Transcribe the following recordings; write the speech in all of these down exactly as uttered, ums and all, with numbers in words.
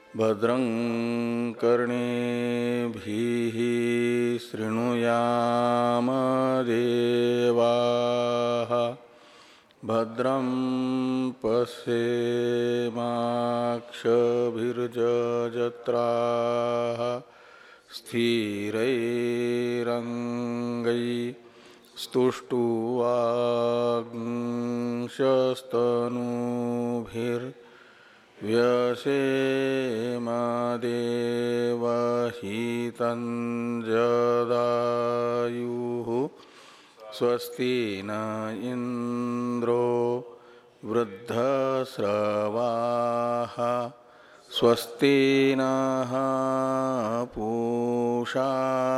भद्रं कर्णेभिः शृणुयाम देवाः भद्रं पश्येमाक्षभिर्यजत्राः स्थिरैरङ्गैस्तुष्टुवागुंशस्तनूभिर्व्यसेमा देवहितं जदायुः स्वस्ति न इंद्रो वृद्धश्रवाः स्वस्ति नः पूषा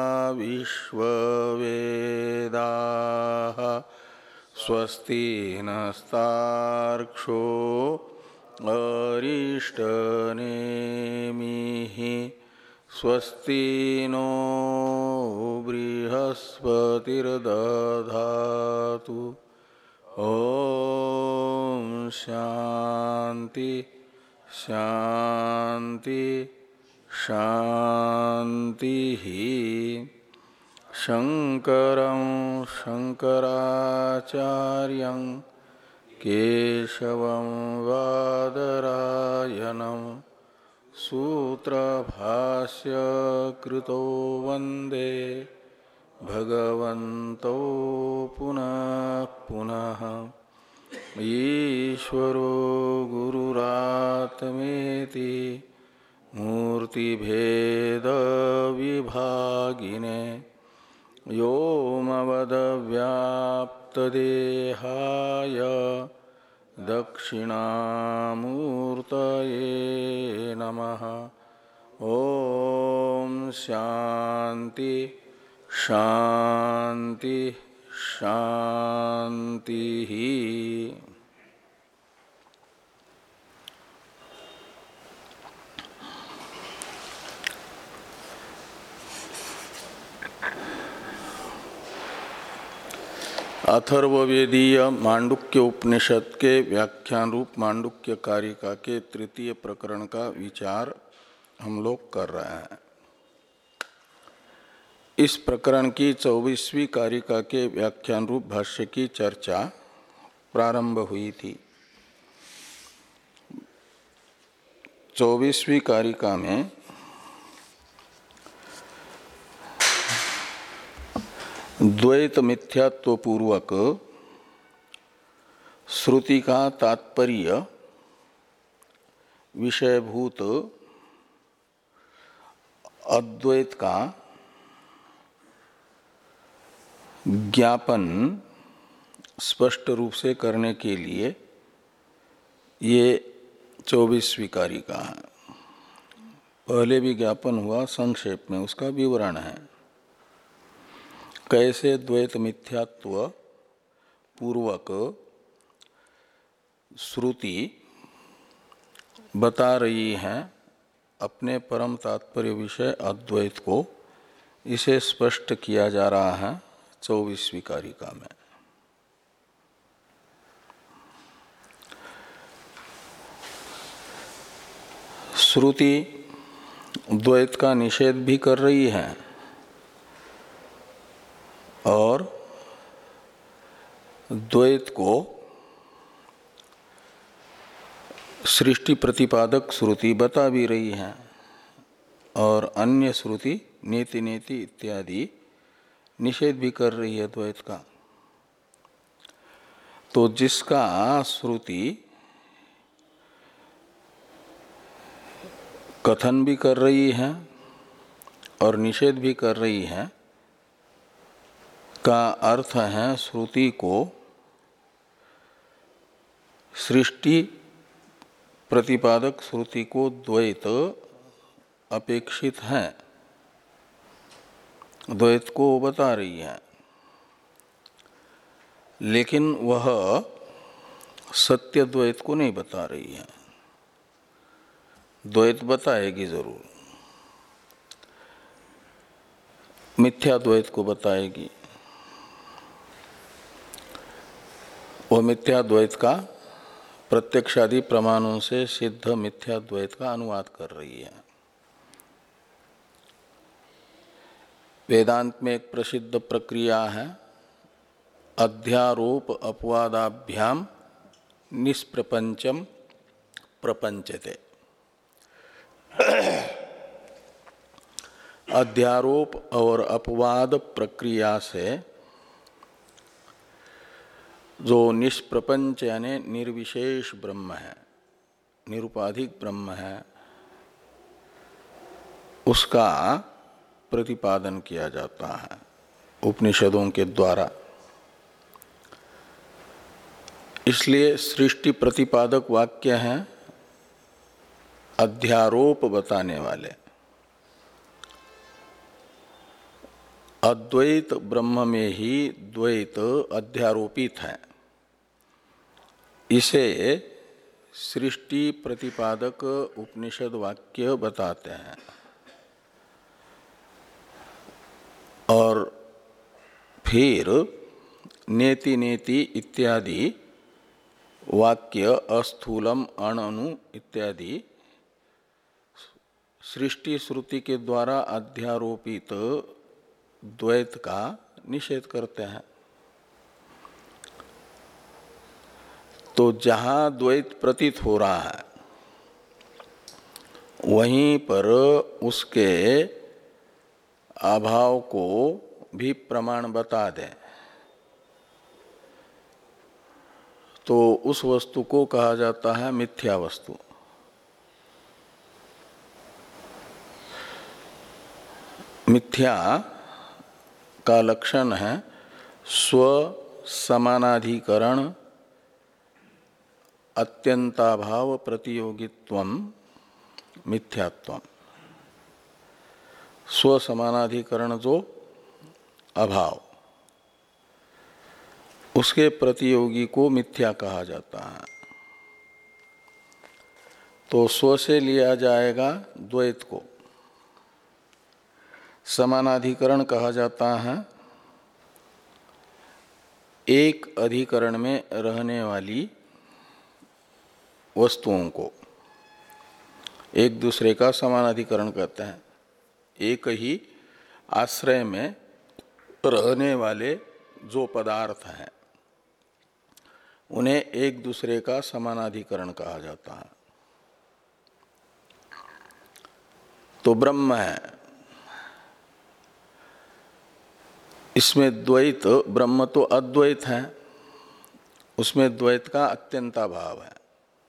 विश्ववेदाः स्वस्ति नस्तार्क्ष्यो अरिष्टनेमिः स्वस्ति नो बृहस्पतिर्दधातु ओम शांति शांति शांति शंकरं शंकराचार्यं केशवं बादरायणं सूत्रभाष्य कृतो वंदे भगवन्तो पुनः पुनः ईश्वरो गुरुरात्मेति मूर्तिभेद विभागिने व्योमवद्व्याप्तदेहाय दक्षिणामूर्तये नमः। ओम शांति शांति शांति ही। अथर्ववेदीय मांडुक्य उपनिषद के व्याख्यान रूप मांडुक्य कारिका के तृतीय प्रकरण का विचार हम लोग कर रहे हैं। इस प्रकरण की चौबीसवीं कारिका के व्याख्यान रूप भाष्य की चर्चा प्रारंभ हुई थी। चौबीसवीं कारिका में द्वैत मिथ्यात्व पूर्वक श्रुति का तात्पर्य विषयभूत अद्वैत का ज्ञापन स्पष्ट रूप से करने के लिए ये चौबीसवीं कारिका है। पहले भी ज्ञापन हुआ संक्षेप में, उसका विवरण है। कैसे द्वैत मिथ्यात्व पूर्वक श्रुति बता रही है अपने परम तात्पर्य विषय अद्वैत को, इसे स्पष्ट किया जा रहा है चौबीसवीं कारिका में। श्रुति द्वैत का निषेध भी कर रही है और द्वैत को सृष्टि प्रतिपादक श्रुति बता भी रही है और अन्य श्रुति नीति नीति इत्यादि निषेध भी कर रही है द्वैत का। तो जिसका श्रुति कथन भी कर रही है और निषेध भी कर रही है का अर्थ है श्रुति को सृष्टि प्रतिपादक श्रुति को द्वैत अपेक्षित है, द्वैत को बता रही है, लेकिन वह सत्य द्वैत को नहीं बता रही है। द्वैत बताएगी जरूर, मिथ्या द्वैत को बताएगी। वह मिथ्या द्वैत का प्रत्यक्षादि प्रमाणों से सिद्ध मिथ्याद्वैत का अनुवाद कर रही है। वेदांत में एक प्रसिद्ध प्रक्रिया है अध्यारोप अपवादाभ्याम निष्प्रपंचम प्रपंचते। अध्यारोप और अपवाद प्रक्रिया से जो निष्प्रपंच यानी निर्विशेष ब्रह्म है, निरुपाधिक ब्रह्म है, उसका प्रतिपादन किया जाता है उपनिषदों के द्वारा। इसलिए सृष्टि प्रतिपादक वाक्य हैं अध्यारोप बताने वाले। अद्वैत ब्रह्म में ही द्वैत अध्यारोपित है, इसे सृष्टि प्रतिपादक उपनिषद वाक्य बताते हैं। और फिर नेति नेति इत्यादि वाक्य अस्थूलम अणअणु इत्यादि सृष्टि श्रुति के द्वारा अध्यारोपित द्वैत का निषेध करते हैं। तो जहाँ द्वैत प्रतीत हो रहा है वहीं पर उसके अभाव को भी प्रमाण बता दें तो उस वस्तु को कहा जाता है मिथ्या वस्तु। मिथ्या का लक्षण है स्व समानाधिकरण अत्यंताभाव प्रतियोगित्वम मिथ्यात्वम। स्व समानाधिकरण जो अभाव, उसके प्रतियोगी को मिथ्या कहा जाता है। तो स्व से लिया जाएगा द्वैत को। समानाधिकरण कहा जाता है एक अधिकरण में रहने वाली वस्तुओं को, एक दूसरे का समानाधिकरण कहते हैं। एक ही आश्रय में रहने वाले जो पदार्थ हैं उन्हें एक दूसरे का समानाधिकरण कहा जाता है। तो ब्रह्म है, इसमें द्वैत, ब्रह्म तो अद्वैत है, उसमें द्वैत का अत्यंताभाव है।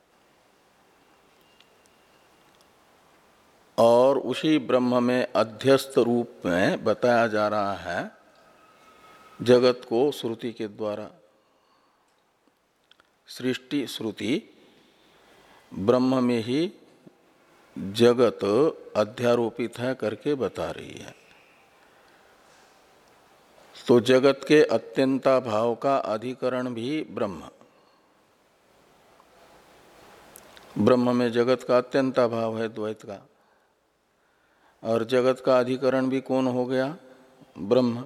और उसी ब्रह्म में अध्यस्त रूप में बताया जा रहा है जगत को श्रुति के द्वारा। सृष्टि श्रुति ब्रह्म में ही जगत अध्यारोपित है करके बता रही है। तो जगत के अत्यंता भाव का अधिकरण भी ब्रह्म, ब्रह्म में जगत का अत्यंता भाव है द्वैत का, और जगत का अधिकरण भी कौन हो गया? ब्रह्म।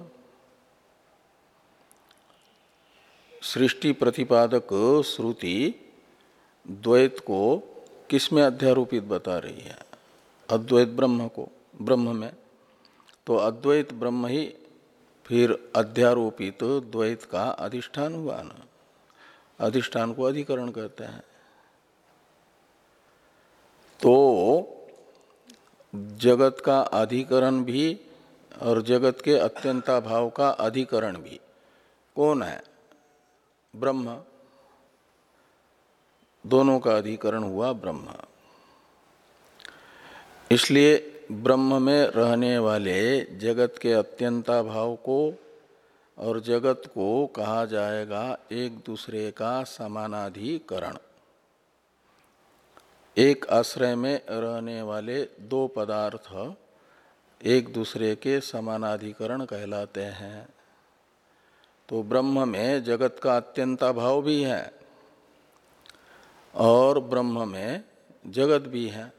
सृष्टि प्रतिपादक श्रुति द्वैत को किस में अध्यारोपित बता रही है? अद्वैत ब्रह्म को, ब्रह्म में। तो अद्वैत ब्रह्म ही फिर अध्यारोपित द्वैत का अधिष्ठान हुआ ना। अधिष्ठान को अधिकरण कहते हैं। तो जगत का अधिकरण भी और जगत के अत्यंता भाव का अधिकरण भी कौन है? ब्रह्म। दोनों का अधिकरण हुआ ब्रह्म। इसलिए ब्रह्म में रहने वाले जगत के अत्यंता भाव को और जगत को कहा जाएगा एक दूसरे का समानाधिकरण। एक आश्रय में रहने वाले दो पदार्थ एक दूसरे के समानाधिकरण कहलाते हैं। तो ब्रह्म में जगत का अत्यंता भाव भी है और ब्रह्म में जगत भी है।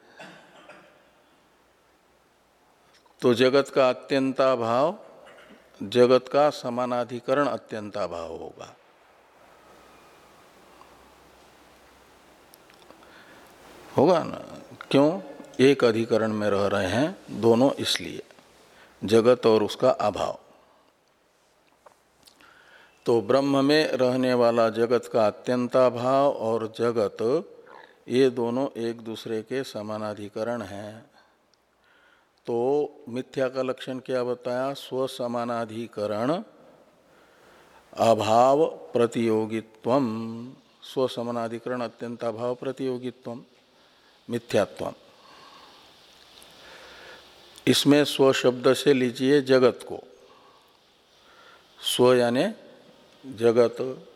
तो जगत का अत्यंता भाव जगत का समानाधिकरण अत्यंता भाव होगा। होगा ना। क्यों? एक अधिकरण में रह रहे हैं दोनों, इसलिए जगत और उसका अभाव। तो ब्रह्म में रहने वाला जगत का अत्यंताभाव और जगत, ये दोनों एक दूसरे के समानाधिकरण हैं। तो मिथ्या का लक्षण क्या बताया? स्वसमानाधिकरण अभाव प्रतियोगित्वम, स्वसमानाधिकरण अत्यंताभाव प्रतियोगित्वम मिथ्यात्वम। इसमें स्व शब्द से लीजिए जगत को, स्व यानी जगत,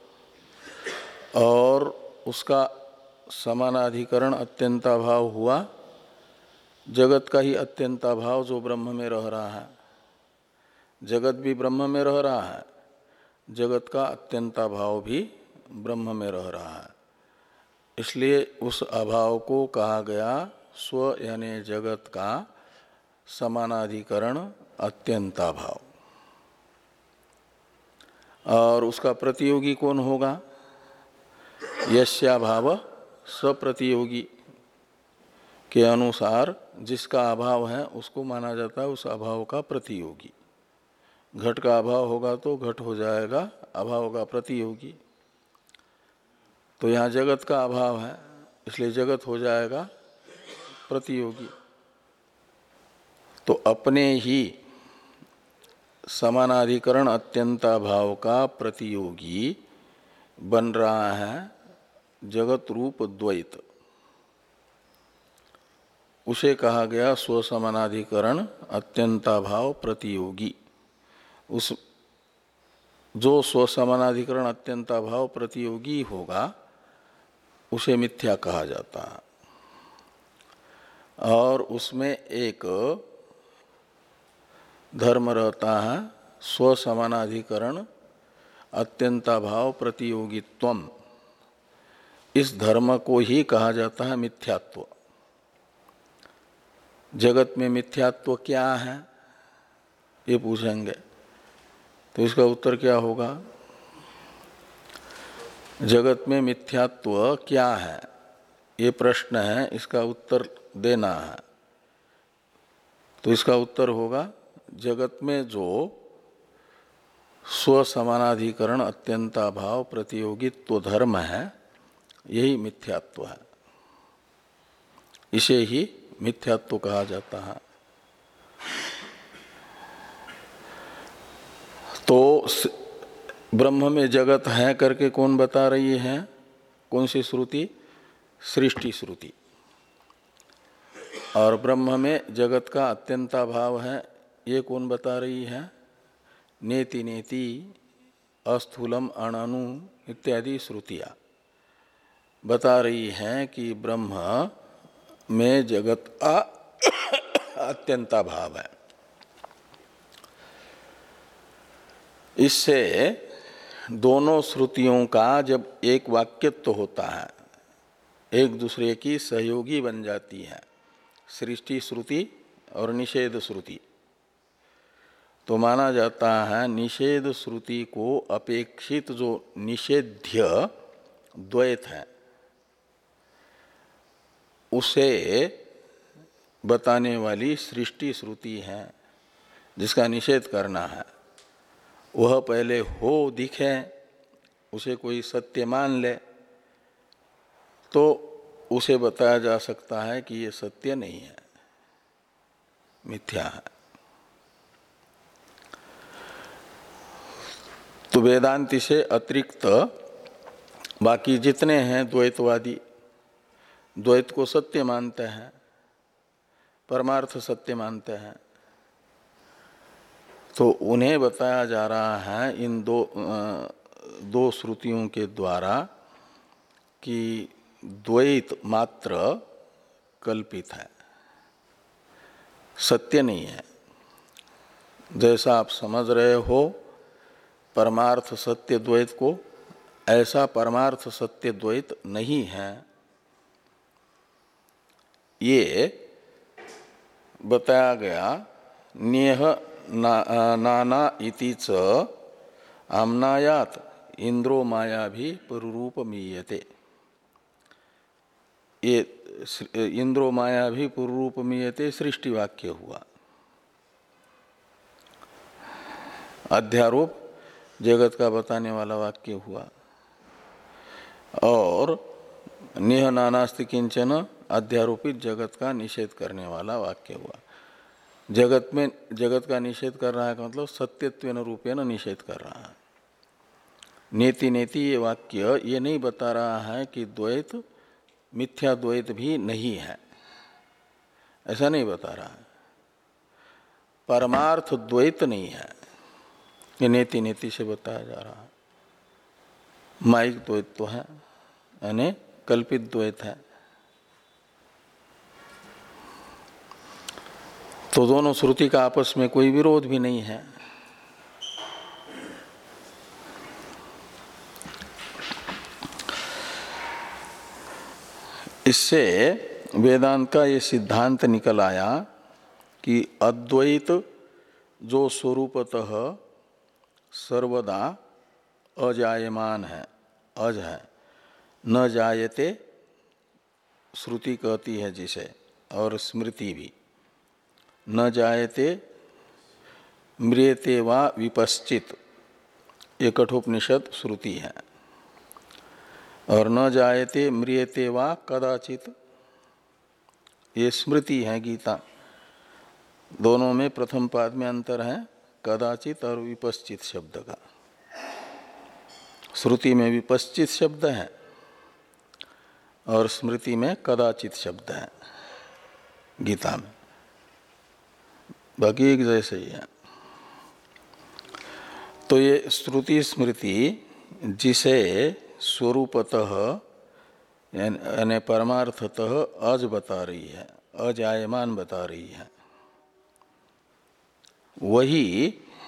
और उसका समानाधिकरण अत्यंताभाव हुआ जगत का ही अत्यंताभाव जो ब्रह्म में रह रहा है। जगत भी ब्रह्म में रह रहा है, जगत का अत्यंताभाव भी ब्रह्म में रह रहा है, इसलिए उस अभाव को कहा गया स्व यानी जगत का समानाधिकरण अत्यंताभाव। और उसका प्रतियोगी कौन होगा? यस्याभाव सप्रतियोगी के अनुसार जिसका अभाव है उसको माना जाता है उस अभाव का प्रतियोगी। घट का अभाव होगा तो घट हो जाएगा अभाव का प्रतियोगी। तो यहाँ जगत का अभाव है इसलिए जगत हो जाएगा प्रतियोगी। तो अपने ही समानाधिकरण अत्यंताभाव का प्रतियोगी बन रहा है जगत रूप द्वैत। उसे कहा गया स्वसमानाधिकरण अत्यंताभाव प्रतियोगी। उस जो स्वसमानाधिकरण अत्यंताभाव प्रतियोगी होगा उसे मिथ्या कहा जाता है। और उसमें एक धर्म रहता है स्वसमानाधिकरण अत्यंताभाव प्रतियोगित्वम। इस धर्म को ही कहा जाता है मिथ्यात्व। जगत में मिथ्यात्व क्या है ये पूछेंगे तो इसका उत्तर क्या होगा? जगत में मिथ्यात्व क्या है ये प्रश्न है, इसका उत्तर देना है। तो इसका उत्तर होगा जगत में जो स्वसमानाधिकरण अत्यंताभाव प्रतियोगित्व धर्म है यही मिथ्यात्व है। इसे ही मिथ्यात्व कहा जाता है। तो ब्रह्म में जगत है करके कौन बता रही है? कौन सी श्रुति? सृष्टि श्रुति। और ब्रह्म में जगत का अत्यंताभाव है ये कौन बता रही है? नेति नेति अस्थूलम अणनु इत्यादि श्रुतियां बता रही हैं कि ब्रह्म में जगत का अत्यंताभाव है। इससे दोनों श्रुतियों का जब एक वाक्यत्व होता है, एक दूसरे की सहयोगी बन जाती है, सृष्टि श्रुति और निषेध श्रुति, तो माना जाता है निषेध श्रुति को अपेक्षित जो निषेध्य द्वैत है उसे बताने वाली सृष्टि श्रुति है जिसका निषेध करना है। वह पहले हो दिखे, उसे कोई सत्य मान ले तो उसे बताया जा सकता है कि ये सत्य नहीं है, मिथ्या है। तो वेदांति से अतिरिक्त बाकी जितने हैं द्वैतवादी द्वैत को सत्य मानते हैं, परमार्थ सत्य मानते हैं, तो उन्हें बताया जा रहा है इन दो दो श्रुतियों के द्वारा कि द्वैत मात्र कल्पित है, सत्य नहीं है। जैसा आप समझ रहे हो परमार्थ सत्य द्वैत को, ऐसा परमार्थ सत्य द्वैत नहीं है। ये बताया गया नेह ना, नाना इति च आम्नायात इंद्रो माया भी पररूप मीयते। ये इंद्रो माया भी पूर्व रूप मीयते सृष्टि वाक्य हुआ। अध्यारोप जगत का बताने वाला वाक्य हुआ। और नेह नानास्ति किंचन अध्यारोपित जगत का निषेध करने वाला वाक्य हुआ। जगत में जगत का निषेध कर रहा है का मतलब सत्यत्वेन रूपेण निषेध कर रहा है। नेति नेति ये वाक्य ये नहीं बता रहा है कि द्वैत मिथ्या द्वैत भी नहीं है, ऐसा नहीं बता रहा है। परमार्थ द्वैत नहीं है, ये नेति नेति से बताया जा रहा है। माइक द्वैत तो है, यानी कल्पित द्वैत है। तो दोनों श्रुति का आपस में कोई विरोध भी नहीं है। इससे वेदांत का ये सिद्धांत निकल आया कि अद्वैत जो स्वरूपतः सर्वदा अजायमान है, अज है, न जायते श्रुति कहती है जिसे, और स्मृति भी न जायते म्रियते वा विपश्चित, ये कठोपनिषद श्रुति है। और न जायते म्रियते वा कदाचित, ये स्मृति है गीता। दोनों में प्रथम पाद में अंतर है कदाचित और विपश्चित शब्द का। श्रुति में विपश्चित शब्द है और स्मृति में कदाचित शब्द है गीता में, बाकी एक जैसे ही है। तो ये श्रुति स्मृति जिसे स्वरूपतः यानी परमार्थतः अज बता रही है, अजायमान बता रही है, वही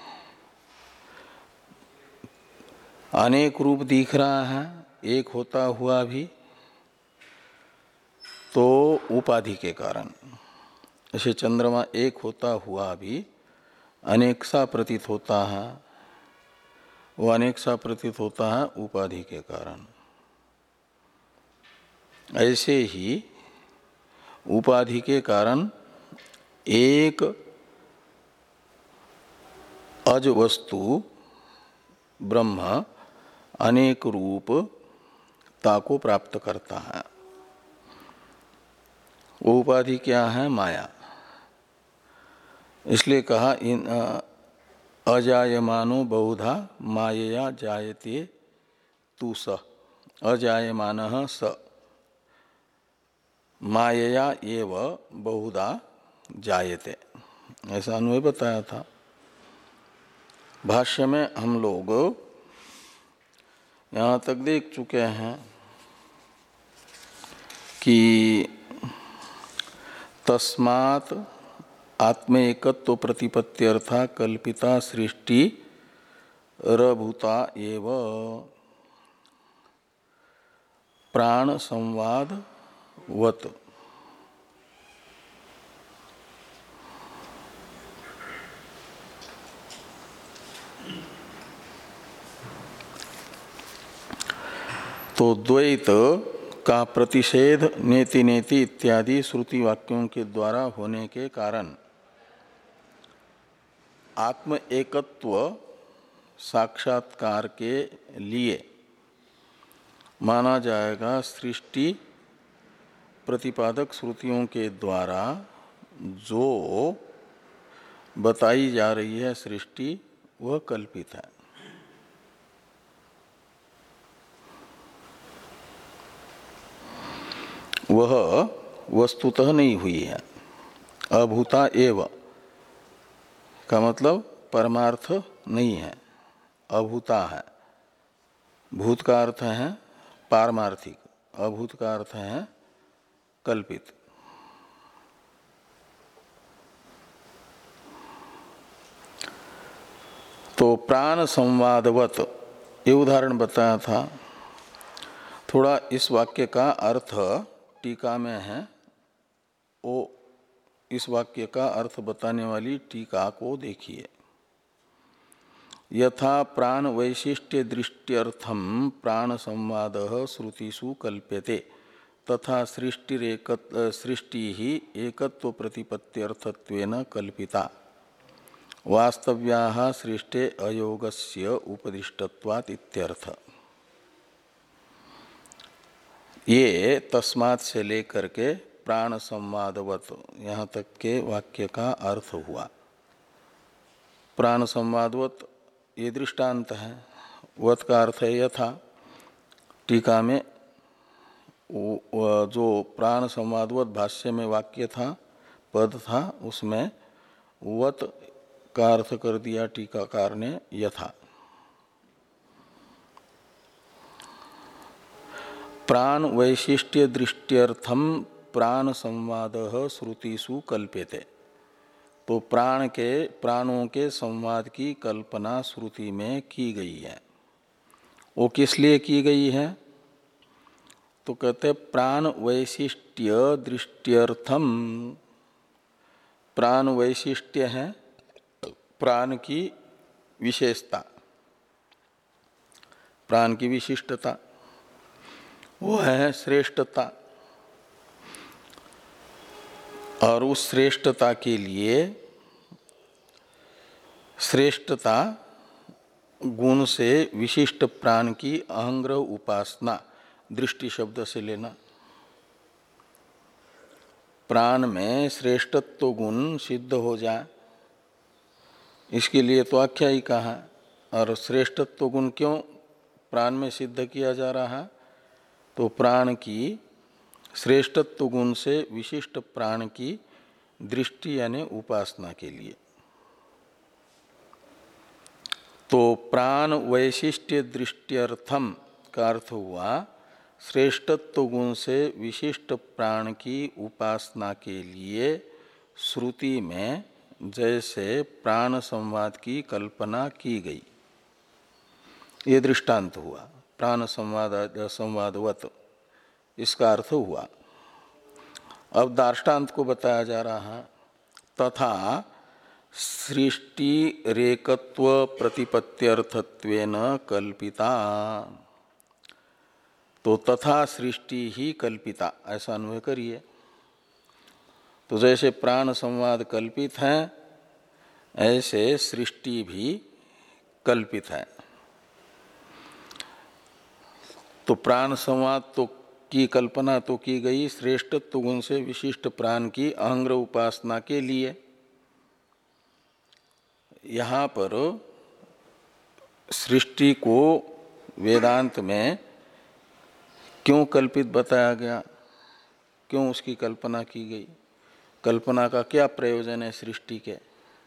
अनेक रूप दिख रहा है एक होता हुआ भी, तो उपाधि के कारण। ऐसे चंद्रमा एक होता हुआ भी अनेक सा प्रतीत होता है, वो अनेक सा प्रतीत होता है उपाधि के कारण। ऐसे ही उपाधि के कारण एक अज वस्तु ब्रह्म अनेक रूपता को प्राप्त करता है। वो उपाधि क्या है? माया। इसलिए कहा इन अजायमानो बहुधा मायया जायते तु स, अजायमानः स मायया एव बहुधा जायते, ऐसा अन्वय बताया था। भाष्य में हम लोग यहाँ तक देख चुके हैं कि तस्मात् आत्म एकत्व प्रतिपत्त्यर्था कल्पिता सृष्टि रभूता एव प्राण संवाद वत। तो द्वैत का प्रतिषेध नेति नेति इत्यादि श्रुति वाक्यों के द्वारा होने के कारण आत्म एकत्व साक्षात्कार के लिए माना जाएगा सृष्टि प्रतिपादक श्रुतियों के द्वारा जो बताई जा रही है सृष्टि, वह कल्पित है। वह वस्तुतः नहीं हुई है। अभूता एव का मतलब परमार्थ नहीं है, अभूता है। भूत का अर्थ है पारमार्थिक, अभूत का अर्थ है कल्पित। तो प्राण संवादवत ये उदाहरण बताया था। थोड़ा इस वाक्य का अर्थ टीका में है, वो इस वाक्य का अर्थ बताने वाली टीका को देखिए। यथा प्राण वैशिष्ट्य दृष्ट्यर्थम प्राण संवाद श्रुतिषु कल्प्यते तथा सृष्टि सृष्टि ही एकत्व प्रतिपत्त्यर्थत्वेन कल्पिता वास्तव्याः सृष्टे अयोगस्य उपदिष्टत्वात् इत्यर्थ। ये तस्मात् से लेकर के प्राण संवादवत यहाँ तक के वाक्य का अर्थ हुआ। प्राण संवादवत ये दृष्टांत है, वत का अर्थ है यथा। टीका में जो प्राण संवादवत भाष्य में वाक्य था, पद था, उसमें वत का अर्थ कर दिया टीकाकार ने यथा। प्राण वैशिष्ट्य दृष्ट्यर्थम प्राण संवाद श्रुतिषु कल्प्यते। तो प्राण के प्राणों के संवाद की कल्पना श्रुति में की गई है। वो किस लिए की गई है? तो कहते प्राण वैशिष्ट्य दृष्ट्यर्थम। प्राण वैशिष्ट्य है प्राण की विशेषता, प्राण की विशिष्टता, वो है श्रेष्ठता। और उस श्रेष्ठता के लिए श्रेष्ठता गुण से विशिष्ट प्राण की अहंग्रह उपासना दृष्टि शब्द से लेना। प्राण में श्रेष्ठत्व गुण सिद्ध हो जाए, इसके लिए तो आख्यायिका है। और श्रेष्ठत्व गुण क्यों प्राण में सिद्ध किया जा रहा है? तो प्राण की श्रेष्ठत्व गुण से विशिष्ट प्राण की दृष्टि यानी उपासना के लिए। तो प्राण वैशिष्ट्य दृष्ट्यर्थम का अर्थ हुआ श्रेष्ठत्व गुण से विशिष्ट प्राण की उपासना के लिए श्रुति में जैसे प्राण संवाद की कल्पना की गई, ये दृष्टांत हुआ। प्राण संवाद संवादवत इसका अर्थ हुआ। अब दार्ष्टान्त को बताया जा रहा है। तथा सृष्टि रेकत्व प्रतिपत्त्यर्थत्वेन कल्पिता। तो तथा सृष्टि ही कल्पिता, ऐसा अन्वय करिए। तो जैसे प्राण संवाद कल्पित है, ऐसे सृष्टि भी कल्पित है। तो प्राण संवाद तो की कल्पना तो की गई श्रेष्ठत्व गुण से विशिष्ट प्राण की अहंग्रह उपासना के लिए। यहाँ पर सृष्टि को वेदांत में क्यों कल्पित बताया गया, क्यों उसकी कल्पना की गई, कल्पना का क्या प्रयोजन है सृष्टि के?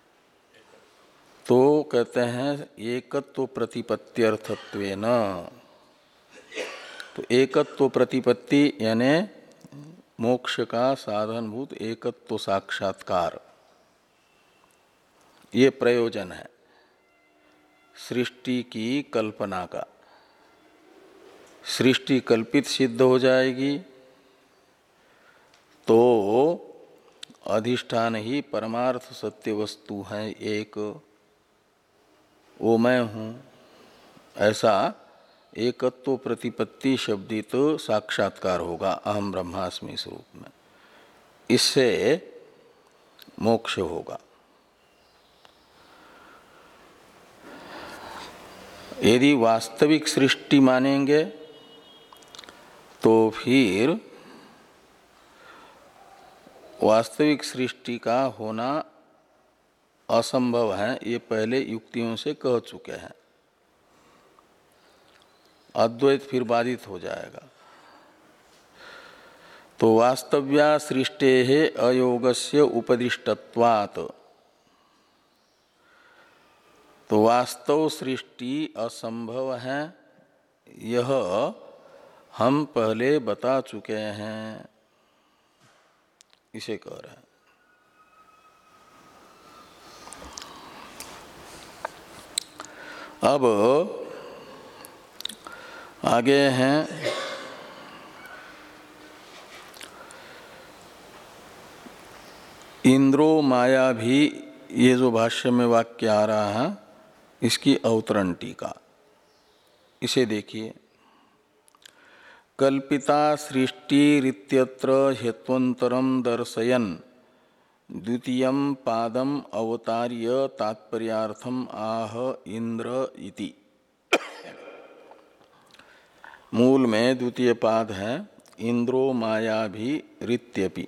तो कहते हैं एकत्व प्रतिपत्त्यर्थत्वेन। तो एकत्व प्रतिपत्ति यानी मोक्ष का साधनभूत एकत्व साक्षात्कार, ये प्रयोजन है सृष्टि की कल्पना का। सृष्टि कल्पित सिद्ध हो जाएगी तो अधिष्ठान ही परमार्थ सत्य वस्तु है एक, वो मैं हूँ, ऐसा एकत्व प्रतिपत्ति शब्दित तो साक्षात्कार होगा अहम ब्रह्मास्मि स्वरूप में। इससे मोक्ष होगा। यदि वास्तविक सृष्टि मानेंगे तो फिर वास्तविक सृष्टि का होना असंभव है, ये पहले युक्तियों से कह चुके हैं। अद्वैत फिर बाधित हो जाएगा। तो वास्तव्या सृष्टे है अयोगस्य उपदिष्टत्वात्। तो वास्तव सृष्टि असंभव है, यह हम पहले बता चुके हैं, इसे कह रहे हैं। अब आगे हैं इंद्रो माया भी, ये जो भाष्य में वाक्य आ रहा है इसकी अवतरण टीका, इसे देखिए। कल्पिता सृष्टिरित्यत्र हेत्वन्तरं दर्शयन् द्वितीयं पादम अवतार्य तात्पर्यार्थम आह इंद्र इति। मूल में द्वितीय पाद है इंद्रो माया भी रित्यपि।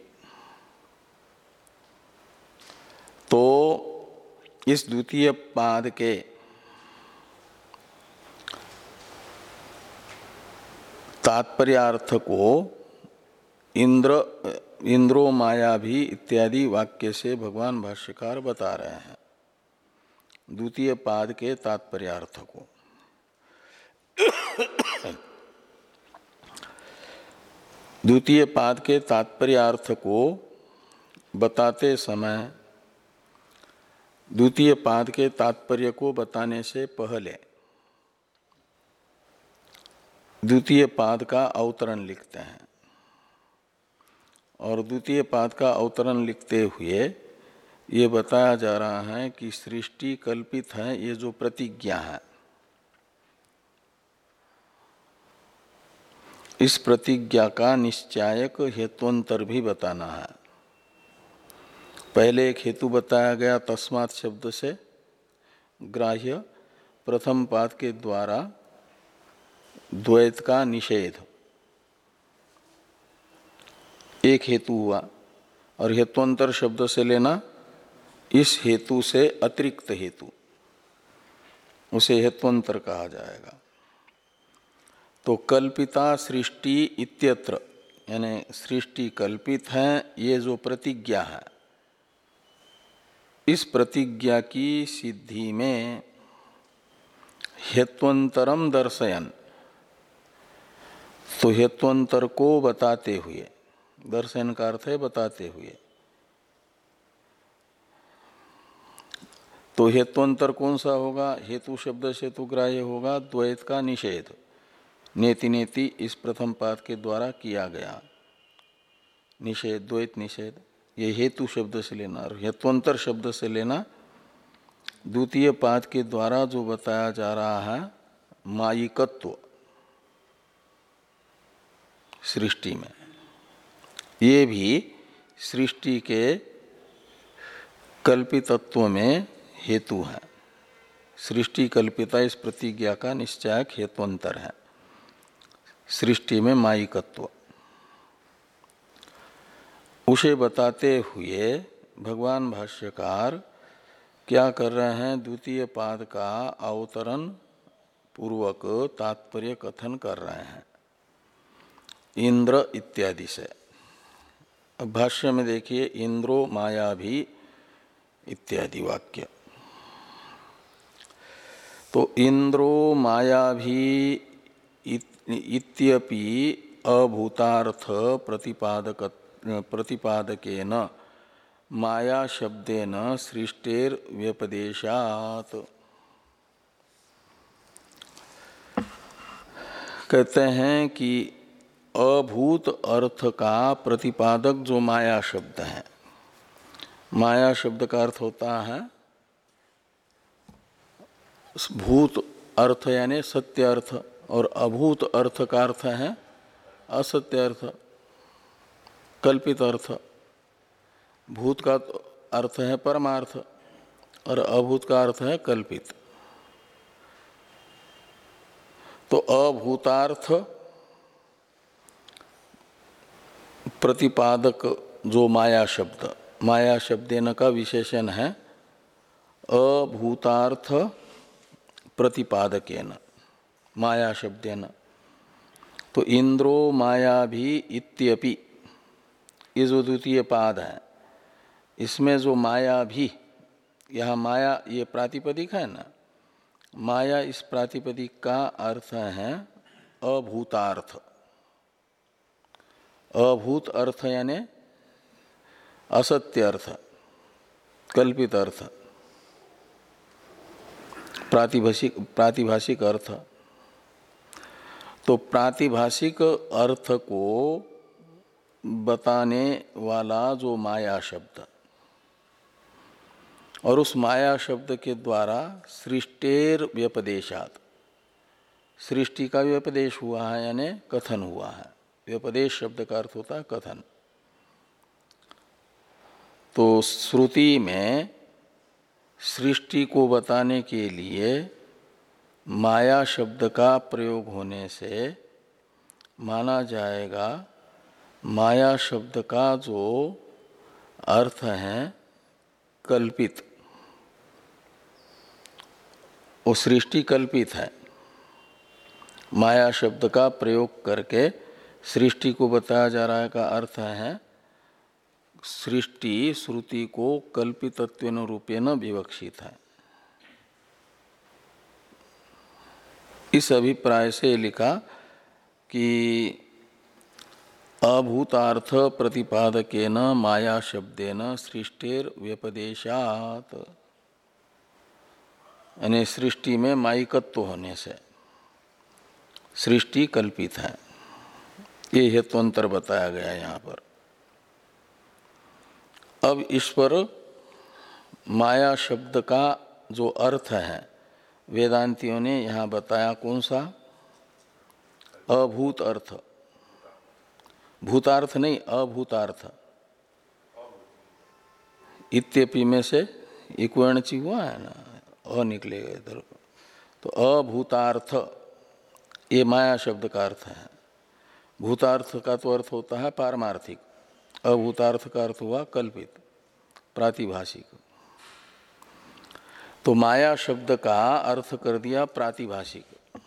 तो इस द्वितीय पाद के तात्पर्यार्थ को इंद्र इंद्रो माया भी इत्यादि वाक्य से भगवान भाष्यकार बता रहे हैं द्वितीय पाद के तात्पर्यार्थ को। द्वितीय पाद के तात्पर्यार्थ को बताते समय द्वितीय पाद के तात्पर्य को बताने से पहले द्वितीय पाद का अवतरण लिखते हैं और द्वितीय पाद का अवतरण लिखते हुए ये बताया जा रहा है कि सृष्टि कल्पित है, ये जो प्रतिज्ञा है इस प्रतिज्ञा का निश्चायक हेतुअंतर भी बताना है। पहले एक हेतु बताया गया तस्मात् शब्द से ग्राह्य प्रथम पाद के द्वारा द्वैत का निषेध, एक हेतु हुआ। और हेतुअंतर शब्द से लेना इस हेतु से अतिरिक्त हेतु, उसे हेतुअंतर कहा जाएगा। तो कल्पिता सृष्टि इत्यत्र यानी सृष्टि कल्पित है, ये जो प्रतिज्ञा है इस प्रतिज्ञा की सिद्धि में हेत्वंतरम दर्शयन, तो हेत्वंतर को बताते हुए, दर्शन का अर्थ है बताते हुए। तो हेत्वंतर कौन सा होगा? हेतु शब्द से तो ग्राह्य होगा द्वैत का निषेध, नेति नेति इस प्रथम पाद के द्वारा किया गया निषेध, द्वैत निषेध, ये हेतु शब्द से लेना। और हेत्वंतर शब्द से लेना द्वितीय पाद के द्वारा जो बताया जा रहा है मायिकत्व सृष्टि में, ये भी सृष्टि के कल्पितत्व में हेतु है। सृष्टि कल्पिता इस प्रतिज्ञा का निश्चायक हेतुअंतर है सृष्टि में मायिकत्व। उसे बताते हुए भगवान भाष्यकार क्या कर रहे हैं? द्वितीय पाद का अवतरण पूर्वक तात्पर्य कथन कर रहे हैं इंद्र इत्यादि से। अब भाष्य में देखिए इंद्रो माया भी इत्यादि वाक्य। तो इंद्रो माया भी इत्यपि अभूतार्थ प्रतिपादक प्रतिपादकेन माया शब्देन सृष्टेर व्यपदेशात्। कहते हैं कि अभूत अर्थ का प्रतिपादक जो माया शब्द है, माया शब्द का अर्थ होता है भूत अर्थ यानी सत्य अर्थ, और अभूत अर्थ का अर्थ है असत्य अर्थ, कल्पित अर्थ। भूत का अर्थ है परमार्थ और अभूत का अर्थ है कल्पित। तो अभूतार्थ प्रतिपादक जो माया शब्द, माया शब्देन का विशेषण है अभूतार्थ प्रतिपादकेन माया शब्देन। तो इंद्रो माया भी इत्यपि, ये जो द्वितीय पाद है इसमें जो माया भी, यहाँ माया ये प्रातिपदिक है ना, माया इस प्रातिपदिक का अर्थ है अभूतार्थ। अभूत अर्थ यानी असत्य अर्थ, कल्पित अर्थ, प्रातिभाषिक प्रातिभाषिक अर्थ। तो प्रातिभाषिक अर्थ को बताने वाला जो माया शब्द, और उस माया शब्द के द्वारा सृष्टेर व्यपदेशात, सृष्टि का व्यपदेश हुआ है, यानी कथन हुआ है। व्यपदेश शब्द का अर्थ होता है कथन। तो श्रुति में सृष्टि को बताने के लिए माया शब्द का प्रयोग होने से माना जाएगा माया शब्द का जो अर्थ है कल्पित, वो सृष्टि कल्पित है। माया शब्द का प्रयोग करके सृष्टि को बताया जा रहा है का अर्थ है सृष्टि श्रुति को कल्पितत्वेन रूपेण विवक्षित है। इस अभिप्राय से लिखा कि अभूतार्थ प्रतिपादकेन माया शब्देन सृष्टिर व्यपदेशात, यानी सृष्टि में मायिकत्व होने से सृष्टि कल्पित है। ये हेतुअंतर बताया गया यहाँ पर। अब इस पर माया शब्द का जो अर्थ है वेदांतियों ने यहाँ बताया कौन सा? अभूत अर्थ, भूतार्थ नहीं, अभूतार्थ। इत्यपि में से एक वर्णची हुआ है ना, अ निकलेगा इधर को, तो अभूतार्थ ये माया शब्द का अर्थ है। भूतार्थ का तो अर्थ होता है पारमार्थिक, अभूतार्थ का अर्थ हुआ कल्पित, प्रातिभाषिक। तो माया शब्द का अर्थ कर दिया प्रातिभाषिक।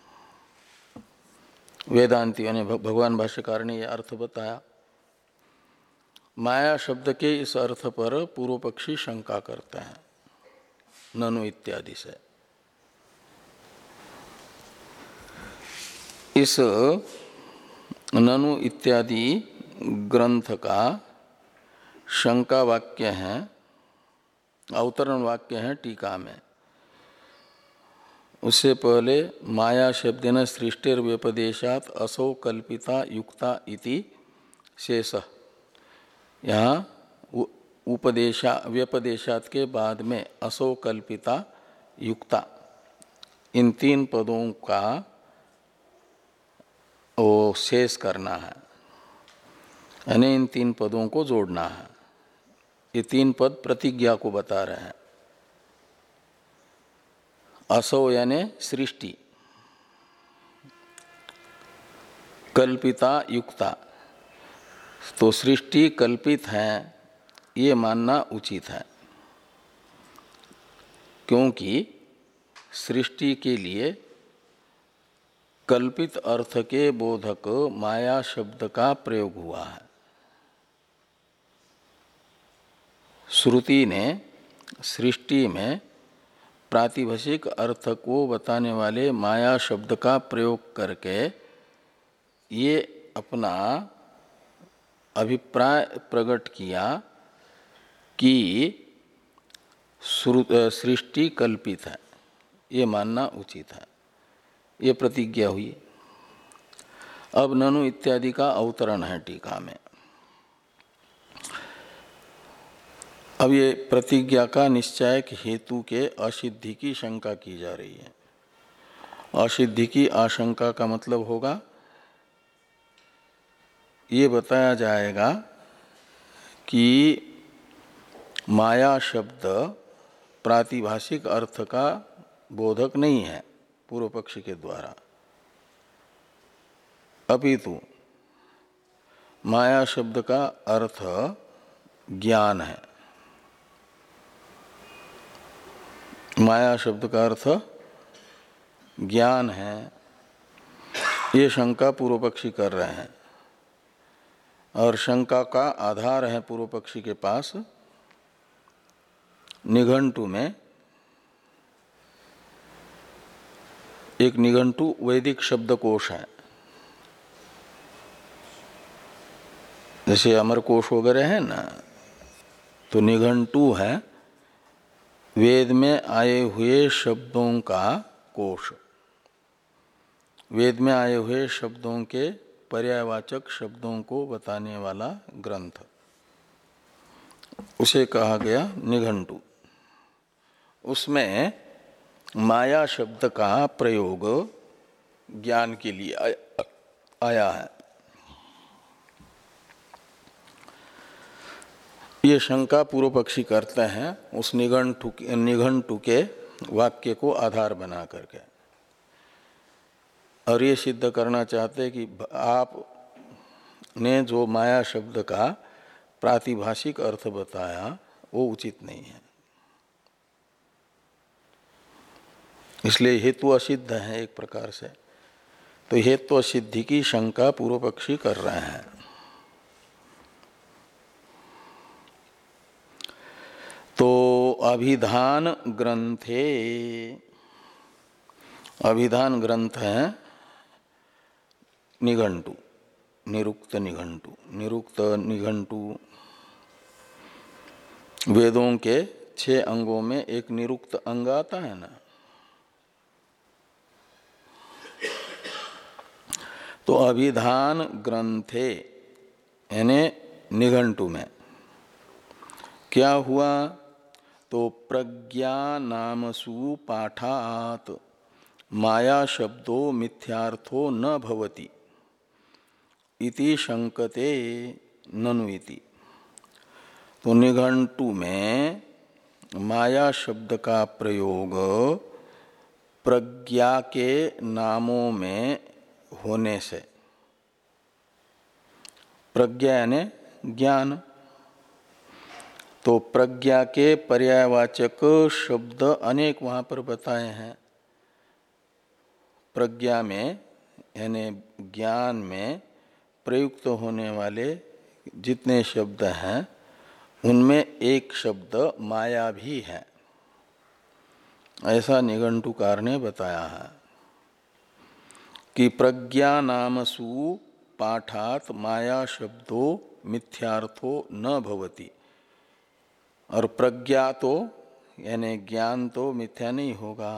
वेदांतियों ने, भगवान भाष्यकार ने यह अर्थ बताया। माया शब्द के इस अर्थ पर पूर्व पक्षी शंका करते हैं ननु इत्यादि से। इस ननु इत्यादि ग्रंथ का शंका वाक्य है, अवतरण वाक्य है टीका में। उससे पहले माया शब्देन सृष्टिर व्यपदेशात असौ कल्पिता युक्ता इति शेष, यहाँ उपदेशा व्यपदेशात के बाद में असौ कल्पिता युक्ता इन तीन पदों का वो शेष करना है, यानी इन तीन पदों को जोड़ना है। ये तीन पद प्रतिज्ञा को बता रहे हैं। असौ यानी सृष्टि, कल्पिता युक्ता, तो सृष्टि कल्पित है ये मानना उचित है, क्योंकि सृष्टि के लिए कल्पित अर्थ के बोधक माया शब्द का प्रयोग हुआ है। श्रुति ने सृष्टि में प्रातिभाषिक अर्थ को बताने वाले माया शब्द का प्रयोग करके ये अपना अभिप्राय प्रकट किया कि सृष्टि कल्पित है, ये मानना उचित है। ये प्रतिज्ञा हुई। अब ननु इत्यादि का अवतरण है टीका में। अब ये प्रतिज्ञा का निश्चायक हेतु के असिद्धि की शंका की जा रही है। असिद्धि की आशंका का मतलब होगा ये बताया जाएगा कि माया शब्द प्रातिभाषिक अर्थ का बोधक नहीं है पूर्व पक्ष के द्वारा, अपितु माया शब्द का अर्थ ज्ञान है। माया शब्द का अर्थ ज्ञान है, ये शंका पूर्व पक्षी कर रहे हैं। और शंका का आधार है पूर्व पक्षी के पास निघंटु में एक निघंटु वैदिक शब्दकोश है, जैसे अमरकोश वगैरह है ना, तो निघंटु है वेद में आए हुए शब्दों का कोश, वेद में आए हुए शब्दों के पर्यायवाचक शब्दों को बताने वाला ग्रंथ, उसे कहा गया निघंटु। उसमें माया शब्द का प्रयोग ज्ञान के लिए आया है। ये शंका पूर्व पक्षी करते हैं उस निघंटु निघंटु के वाक्य को आधार बना करके, और ये सिद्ध करना चाहते कि आप ने जो माया शब्द का प्रातिभाषिक अर्थ बताया वो उचित नहीं है, इसलिए हेतु असिद्ध है एक प्रकार से। तो हेतु असिद्धि की शंका पूर्व पक्षी कर रहे हैं। तो अभिधान ग्रंथे, अभिधान ग्रंथ है निघंटु, निरुक्त निघंटु। निरुक्त निघंटु वेदों के छह अंगों में एक निरुक्त अंग आता है ना, तो अभिधान ग्रंथे यानी निघंटु में क्या हुआ, तो प्रज्ञा नामसु पाठात माया शब्दो मिथ्यार्थो न भवति इति शंकते ननु इति। तो निघंटु में माया शब्द का प्रयोग प्रज्ञा के नामों में होने से, प्रज्ञा यानी ज्ञान, तो प्रज्ञा के पर्यायवाचक शब्द अनेक वहाँ पर बताए हैं। प्रज्ञा में यानी ज्ञान में प्रयुक्त होने वाले जितने शब्द हैं उनमें एक शब्द माया भी है, ऐसा निघंटुकार ने बताया है कि प्रज्ञा नामसु पाठात माया शब्दो मिथ्यार्थो न भवति। और प्रज्ञा तो यानी ज्ञान तो मिथ्या नहीं होगा,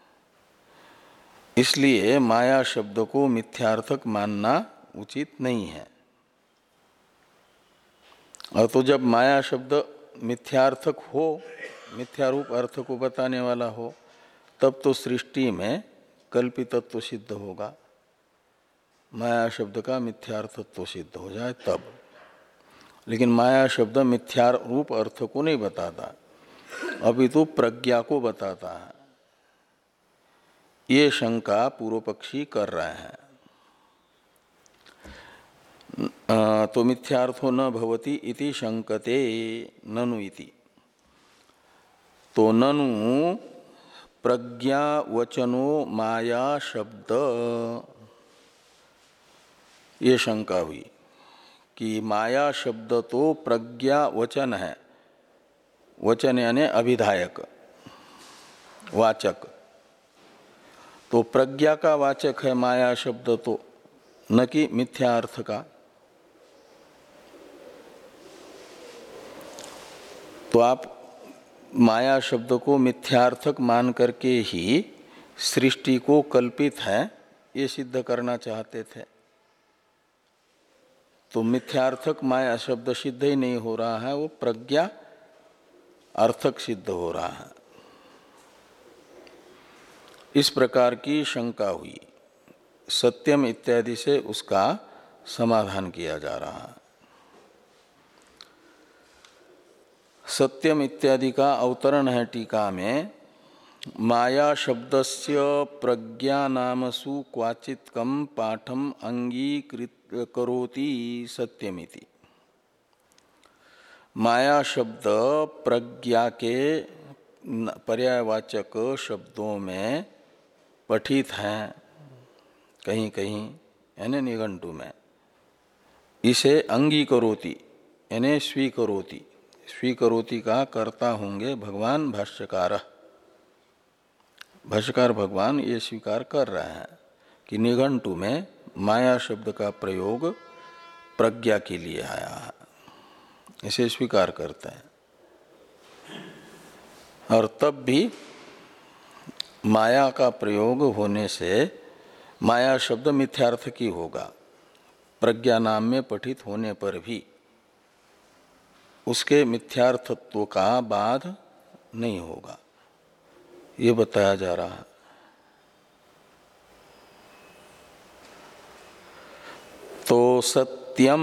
इसलिए माया शब्द को मिथ्यार्थक मानना उचित नहीं है। और तो जब माया शब्द मिथ्यार्थक हो, मिथ्यारूप अर्थ को बताने वाला हो, तब तो सृष्टि में कल्पितत्व सिद्ध होगा, माया शब्द का मिथ्यार्थत्व सिद्ध हो जाए तब। लेकिन माया शब्द मिथ्या रूप अर्थ को नहीं बताता, अभी तो प्रज्ञा को बताता है। ये शंका पूर्व पक्षी कर रहे हैं। तो मिथ्यार्थो न भवति इति शंकते ननु इति। तो ननु प्रज्ञा वचनो माया शब्द, ये शंका हुई कि माया शब्द तो प्रज्ञा वचन है, वचन यानी अभिधायक वाचक, तो प्रज्ञा का वाचक है माया शब्द तो, न कि मिथ्या अर्थ का। तो आप माया शब्द को मिथ्यार्थक मान करके ही सृष्टि को कल्पित है ये सिद्ध करना चाहते थे। तो मिथ्यार्थक माया शब्द सिद्ध ही नहीं हो रहा है, वो प्रज्ञा अर्थक सिद्ध हो रहा है। इस प्रकार की शंका हुई, सत्यम इत्यादि से उसका समाधान किया जा रहा है। सत्यम इत्यादि का अवतरण है टीका में, माया शब्दस्य प्रज्ञा नामसु क्वाचित कम पाठम अंगीकृत करोति सत्यमिति। माया शब्द प्रज्ञा के पर्यायवाचक शब्दों में पठित हैं कहीं कहीं यानी निघंटु में, इसे अंगीकरोति यानी स्वीकरोति, स्वीकरोति का कर्ता होंगे भगवान भाष्यकार। भाष्यकार भगवान ये स्वीकार कर रहे हैं कि निघंटु में माया शब्द का प्रयोग प्रज्ञा के लिए आया है, इसे स्वीकार करते हैं। और तब भी माया का प्रयोग होने से माया शब्द मिथ्यार्थ की होगा, प्रज्ञा नाम में पठित होने पर भी उसके मिथ्यार्थत्व का बाध नहीं होगा, ये बताया जा रहा है। तो सत्यम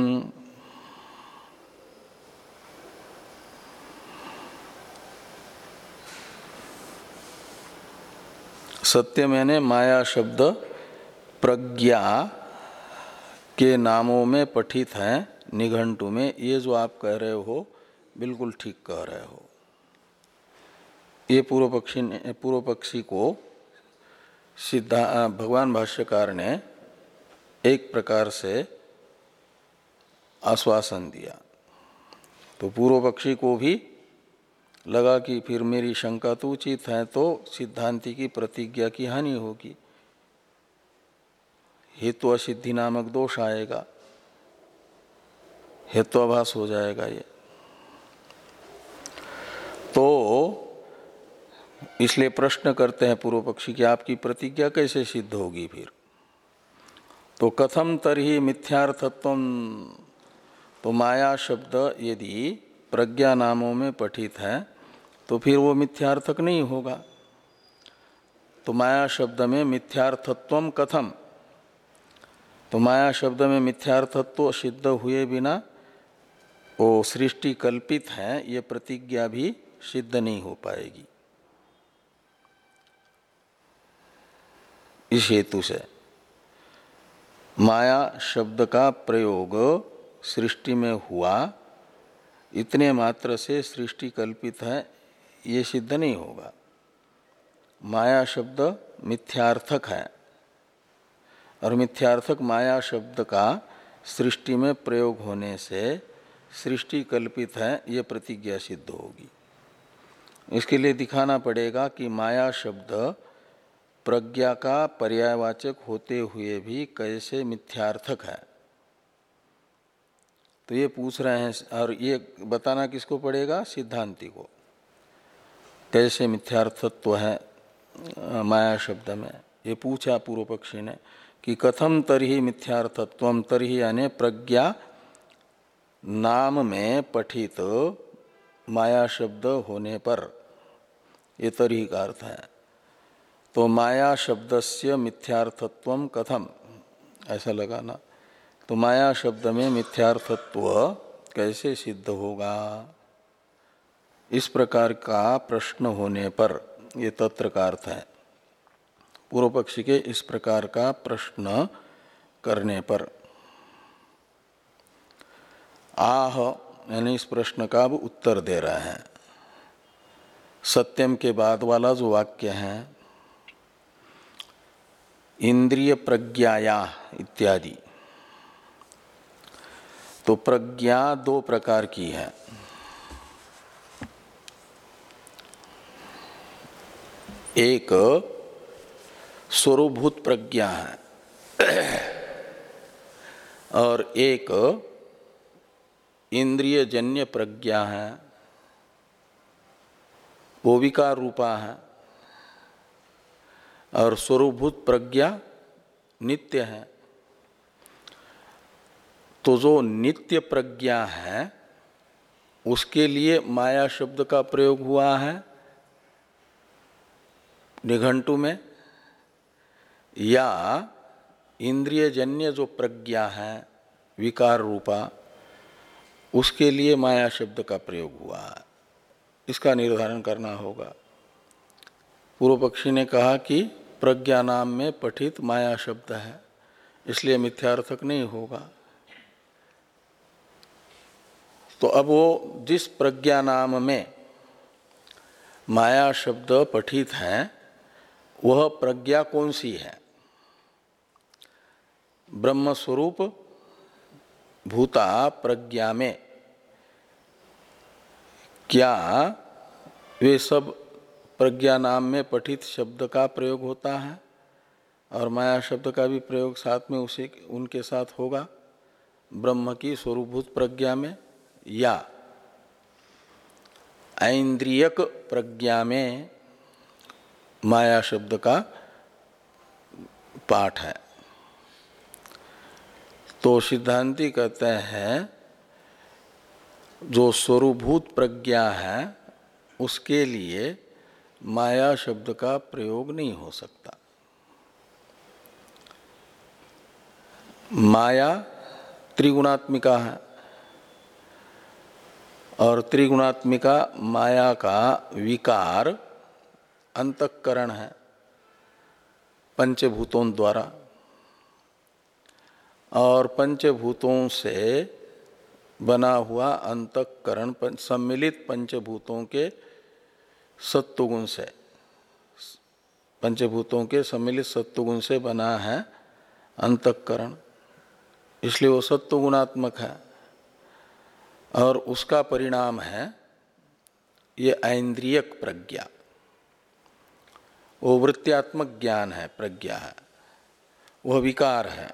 सत्यम यानी माया शब्द प्रज्ञा के नामों में पठित है निघंटु में। ये जो आप कह रहे हो बिल्कुल ठीक कह रहे हो। ये पूर्व पक्षी ने पूर्व पक्षी को सिद्धा भगवान भाष्यकार ने एक प्रकार से आश्वासन दिया। तो पूर्व पक्षी को भी लगा कि फिर मेरी शंका तो उचित है, तो सिद्धांति की प्रतिज्ञा की हानि होगी, हेतु असिद्धि नामक दोष आएगा, हेत्वाभास हो जाएगा। ये तो इसलिए प्रश्न करते हैं पूर्व पक्षी कि आपकी प्रतिज्ञा कैसे सिद्ध होगी फिर। तो कथम तरहि मिथ्यार्थत्वम, तो माया शब्द यदि प्रज्ञा नामों में पठित है तो फिर वो मिथ्यार्थक नहीं होगा। तो माया शब्द में मिथ्यार्थत्वम कथम, तो माया शब्द में मिथ्यार्थत्व सिद्ध हुए बिना वो सृष्टि कल्पित है ये प्रतिज्ञा भी सिद्ध नहीं हो पाएगी। इस हेतु से माया शब्द का प्रयोग सृष्टि में हुआ, इतने मात्र से सृष्टि कल्पित है ये सिद्ध नहीं होगा। माया शब्द मिथ्यार्थक है और मिथ्यार्थक माया शब्द का सृष्टि में प्रयोग होने से सृष्टि कल्पित है ये प्रतिज्ञा सिद्ध होगी। इसके लिए दिखाना पड़ेगा कि माया शब्द प्रज्ञा का पर्यायवाचक होते हुए भी कैसे मिथ्यार्थक है। तो ये पूछ रहे हैं, और ये बताना किसको पड़ेगा? सिद्धांति को। कैसे मिथ्यार्थत्व है माया शब्द में, ये पूछा पूर्व पक्षी ने कि कथम तरहि मिथ्यार्थत्वम, तरहि यानी प्रज्ञा नाम में पठित माया शब्द होने पर, ये तरहि का अर्थ है। तो माया शब्दस्य मिथ्यार्थत्वम कथम, ऐसा लगाना। तो माया शब्द में मिथ्यार्थत्व कैसे सिद्ध होगा, इस प्रकार का प्रश्न होने पर, ये तत्र का अर्थ है। पूर्व पक्षी के इस प्रकार का प्रश्न करने पर, आह यानी इस प्रश्न का अब उत्तर दे रहे हैं। सत्यम के बाद वाला जो वाक्य है, इंद्रिय प्रज्ञाया इत्यादि, तो प्रज्ञा दो प्रकार की है। एक स्वरूपभूत प्रज्ञा है और एक इंद्रिय जन्य प्रज्ञा है, वो विकार रूपा है। और स्वरूपभूत प्रज्ञा नित्य है। तो जो नित्य प्रज्ञा है उसके लिए माया शब्द का प्रयोग हुआ है निघंटु में, या इंद्रिय जन्य जो प्रज्ञा है विकार रूपा, उसके लिए माया शब्द का प्रयोग हुआ है, इसका निर्धारण करना होगा। पूर्व पक्षी ने कहा कि प्रज्ञा नाम में पठित माया शब्द है, इसलिए मिथ्यार्थक नहीं होगा। तो अब वो जिस प्रज्ञा नाम में माया शब्द पठित है वह प्रज्ञा कौन सी है? ब्रह्म स्वरूप भूता प्रज्ञा में क्या वे सब प्रज्ञा नाम में पठित शब्द का प्रयोग होता है और माया शब्द का भी प्रयोग साथ में उसे उनके साथ होगा ब्रह्म की स्वरूपभूत प्रज्ञा में, या ऐन्द्रियक प्रज्ञा में माया शब्द का पाठ है? तो सिद्धांती कहते हैं जो स्वरूपभूत प्रज्ञा है उसके लिए माया शब्द का प्रयोग नहीं हो सकता। माया त्रिगुणात्मिका है और त्रिगुणात्मिका माया का विकार अंतःकरण है पंचभूतों द्वारा, और पंचभूतों से बना हुआ अंतःकरण सम्मिलित पंचभूतों के सत्वगुण से, पंचभूतों के सम्मिलित सत्वगुण से बना है अंतःकरण, इसलिए वो सत्वगुणात्मक है। और उसका परिणाम है ये ऐन्द्रियक प्रज्ञा, वो वृत्त्यात्मक ज्ञान है, प्रज्ञा है, वह विकार है।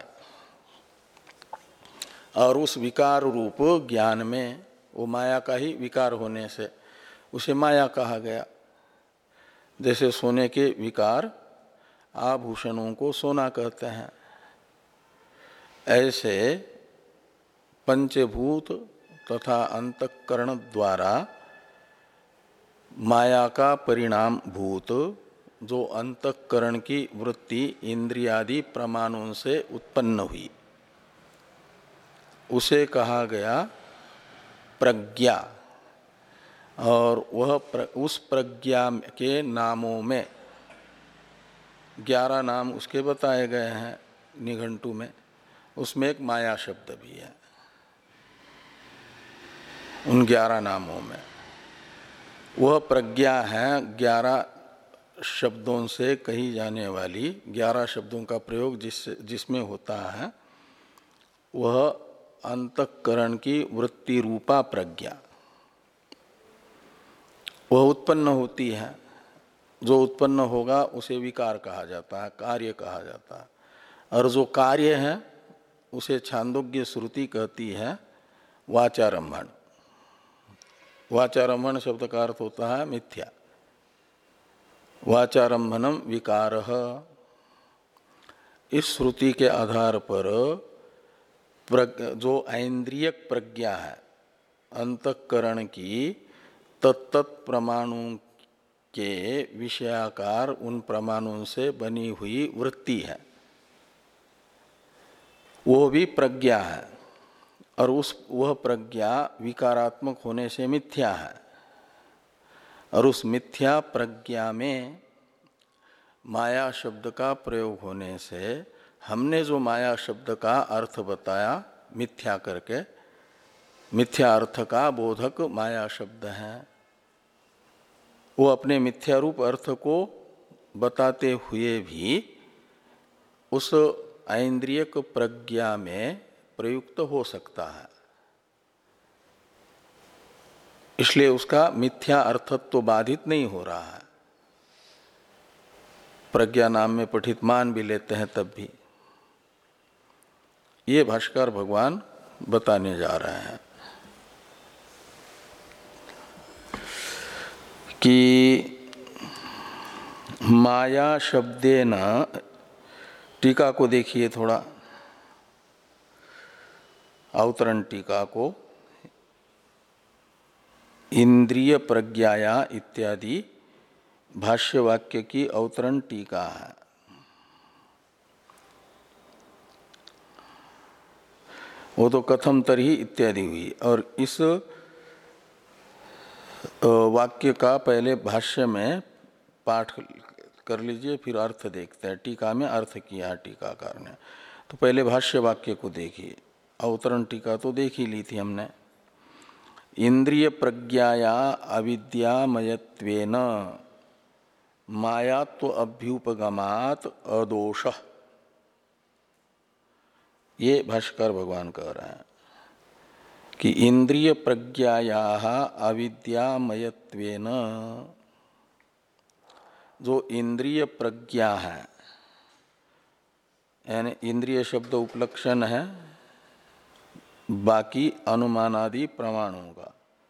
और उस विकार रूप ज्ञान में वो माया का ही विकार होने से उसे माया कहा गया। जैसे सोने के विकार आभूषणों को सोना कहते हैं, ऐसे पंचभूत तथा अंतःकरण द्वारा माया का परिणाम भूत जो अंतःकरण की वृत्ति इंद्रियादि प्रमाणों से उत्पन्न हुई, उसे कहा गया प्रज्ञा। और वह प्र, उस प्रज्ञा के नामों में ग्यारह नाम उसके बताए गए हैं निघंटु में, उसमें एक माया शब्द भी है उन ग्यारह नामों में। वह प्रज्ञा है ग्यारह शब्दों से कही जाने वाली, ग्यारह शब्दों का प्रयोग जिस जिसमें होता है वह अंतःकरण की वृत्ति रूपा प्रज्ञा, वह उत्पन्न होती है। जो उत्पन्न होगा उसे विकार कहा जाता है, कार्य कहा जाता है। और जो कार्य है उसे छांदोग्य श्रुति कहती है वाचारंभण। वाचारंभण शब्द का अर्थ होता है मिथ्या। वाचारंभनम विकारः। इस श्रुति के आधार पर जो ऐन्द्रियक प्रज्ञा है अंतःकरण की, तत्तत् प्रमाणों के विषयाकार उन प्रमाणों से बनी हुई वृत्ति है, वो भी प्रज्ञा है। और उस वह प्रज्ञा विकारात्मक होने से मिथ्या है। और उस मिथ्या प्रज्ञा में माया शब्द का प्रयोग होने से हमने जो माया शब्द का अर्थ बताया मिथ्या करके, मिथ्या अर्थ का बोधक माया शब्द है, वो अपने मिथ्या रूप अर्थ को बताते हुए भी उस ऐन्द्रियक प्रज्ञा में प्रयुक्त हो सकता है। इसलिए उसका मिथ्या अर्थत्व तो बाधित नहीं हो रहा है। प्रज्ञा नाम में पठित मान भी लेते हैं तब भी। ये भाष्कर भगवान बताने जा रहे हैं कि माया शब्देन, टीका को देखिए थोड़ा, अवतरण टीका को, इंद्रिय प्रज्ञाया इत्यादि भाष्य वाक्य की अवतरण टीका है। वो तो कथम तरही इत्यादि हुई। और इस वाक्य का पहले भाष्य में पाठ कर लीजिए, फिर अर्थ देखते हैं। टीका में अर्थ किया है टीकाकार ने, तो पहले भाष्य वाक्य को देखिए। अवतरण टीका तो देख ही ली थी हमने। इंद्रिय प्रज्ञाया अविद्यामयत्वेन मायात्व अभ्युपगमात अदोष, ये भाष्कर भगवान कह रहे हैं कि इंद्रिय प्रज्ञाया अविद्यामयत्वेन, जो इंद्रिय प्रज्ञा है, यानी इंद्रिय शब्द उपलक्षण है बाकी अनुमानादि प्रमाणों का,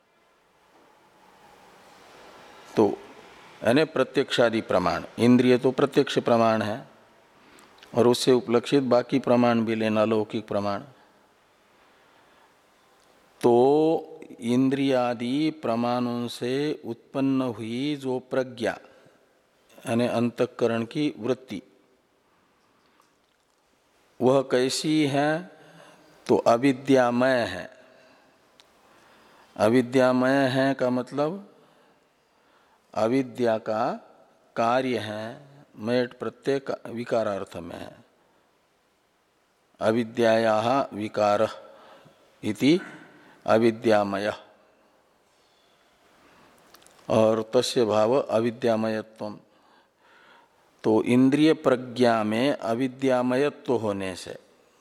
तो यानी प्रत्यक्षादि प्रमाण, इंद्रिय तो प्रत्यक्ष प्रमाण है और उससे उपलक्षित बाकी प्रमाण भी लेना, लौकिक प्रमाण। तो इंद्रियादि प्रमाणों से उत्पन्न हुई जो प्रज्ञा यानी अंतःकरण की वृत्ति, वह कैसी है? तो अविद्यामय है। अविद्यामय है का मतलब अविद्या का कार्य है। मयट प्रत्यय विकारार्थ में है। अविद्यायाः विकारः इति अविद्यामय, और तस्य भाव अविद्यामयत्वम्। तो इंद्रिय प्रज्ञा में अविद्यामयत्व होने से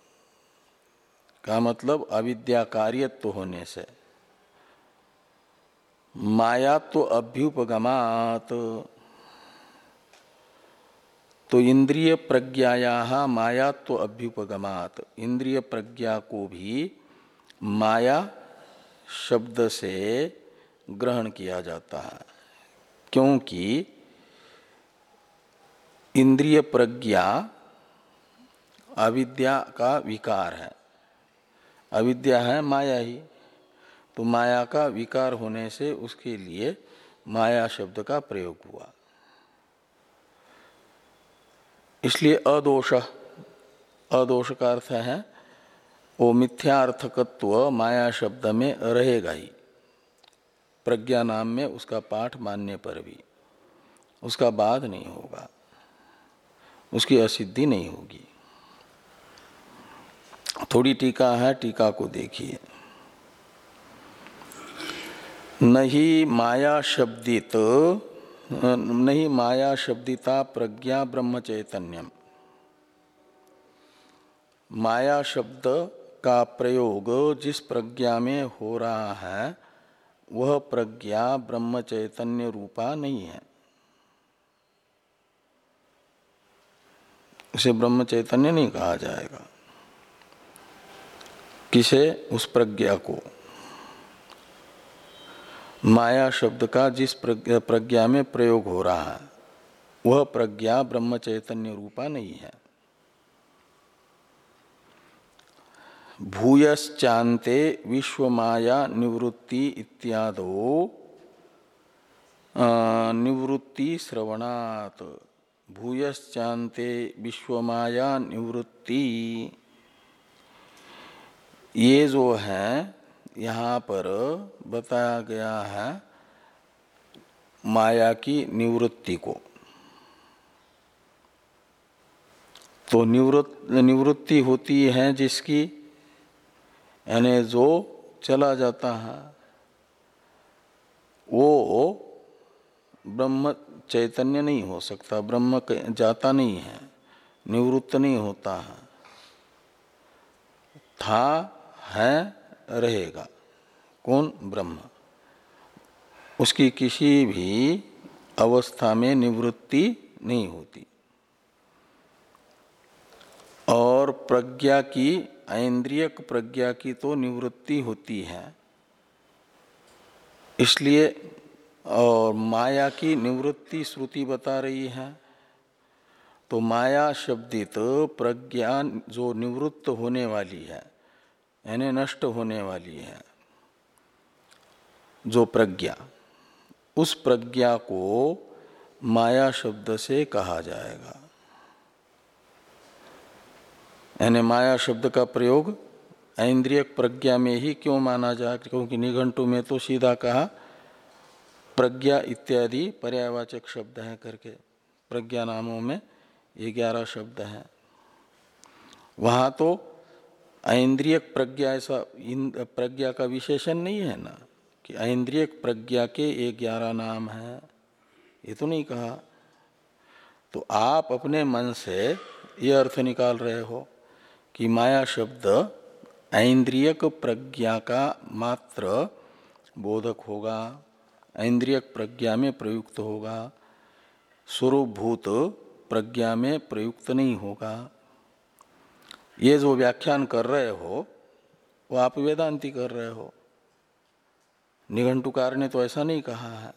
का मतलब अविद्या कार्यत्व होने से मायात्व अभ्युपगमात, तो इंद्रिय प्रज्ञाया मायात्व अभ्युपगमात, इंद्रिय प्रज्ञा को भी माया शब्द से ग्रहण किया जाता है, क्योंकि इंद्रिय प्रज्ञा अविद्या का विकार है। अविद्या है माया ही, तो माया का विकार होने से उसके लिए माया शब्द का प्रयोग हुआ। इसलिए अदोष, अदोष का अर्थ है वो मिथ्यार्थकत्व माया शब्द में रहेगा ही। प्रज्ञा नाम में उसका पाठ मानने पर भी उसका बाद नहीं होगा, उसकी असिद्धि नहीं होगी। थोड़ी टीका है, टीका को देखिए। नहीं माया शब्दित, नहीं माया शब्दिता प्रज्ञा ब्रह्म चैतन्यम। माया शब्द का प्रयोग जिस प्रज्ञा में हो रहा है वह प्रज्ञा ब्रह्म चैतन्य रूपा नहीं है। उसे ब्रह्म चैतन्य नहीं कहा जाएगा। किसे? उस प्रज्ञा को। माया शब्द का जिस प्रज्ञा में प्रयोग हो रहा है वह प्रज्ञा ब्रह्म चैतन्य रूपा नहीं है। भूयश्चान्ते विश्वमाया निवृत्ति इत्यादो निवृत्ति श्रवणात्। भूयश्चान्ते विश्वमाया निवृत्ति, ये जो है यहाँ पर बताया गया है माया की निवृत्ति को। तो निवृत्त निवृत्ति होती है जिसकी, यानी जो चला जाता है, वो ब्रह्म चैतन्य नहीं हो सकता। ब्रह्म जाता नहीं है, निवृत्त नहीं होता है, था है रहेगा। कौन? ब्रह्म। उसकी किसी भी अवस्था में निवृत्ति नहीं होती। और प्रज्ञा की, ऐन्द्रियक प्रज्ञा की तो निवृत्ति होती है। इसलिए और माया की निवृत्ति श्रुति बता रही है। तो माया शब्दित प्रज्ञा जो निवृत्त होने वाली है, यानी नष्ट होने वाली है, जो प्रज्ञा, उस प्रज्ञा को माया शब्द से कहा जाएगा। यानी माया शब्द का प्रयोग ऐन्द्रियक प्रज्ञा में ही क्यों माना जाए? क्योंकि निघंटु में तो सीधा कहा प्रज्ञा इत्यादि पर्यायवाचक शब्द हैं करके। प्रज्ञा नामों में ये ग्यारह शब्द हैं। वहाँ तो ऐन्द्रियक प्रज्ञा ऐसा प्रज्ञा का विशेषण नहीं है ना कि ऐन्द्रियक प्रज्ञा के ये ग्यारह नाम हैं, ये तो नहीं कहा। तो आप अपने मन से ये अर्थ निकाल रहे हो कि माया शब्द ऐन्द्रियक प्रज्ञा का मात्र बोधक होगा, ऐन्द्रियक प्रज्ञा में प्रयुक्त होगा, स्वरूपभूत प्रज्ञा में प्रयुक्त नहीं होगा। ये जो व्याख्यान कर रहे हो वो आप वेदांती कर रहे हो। निघंटुकार ने तो ऐसा नहीं कहा है।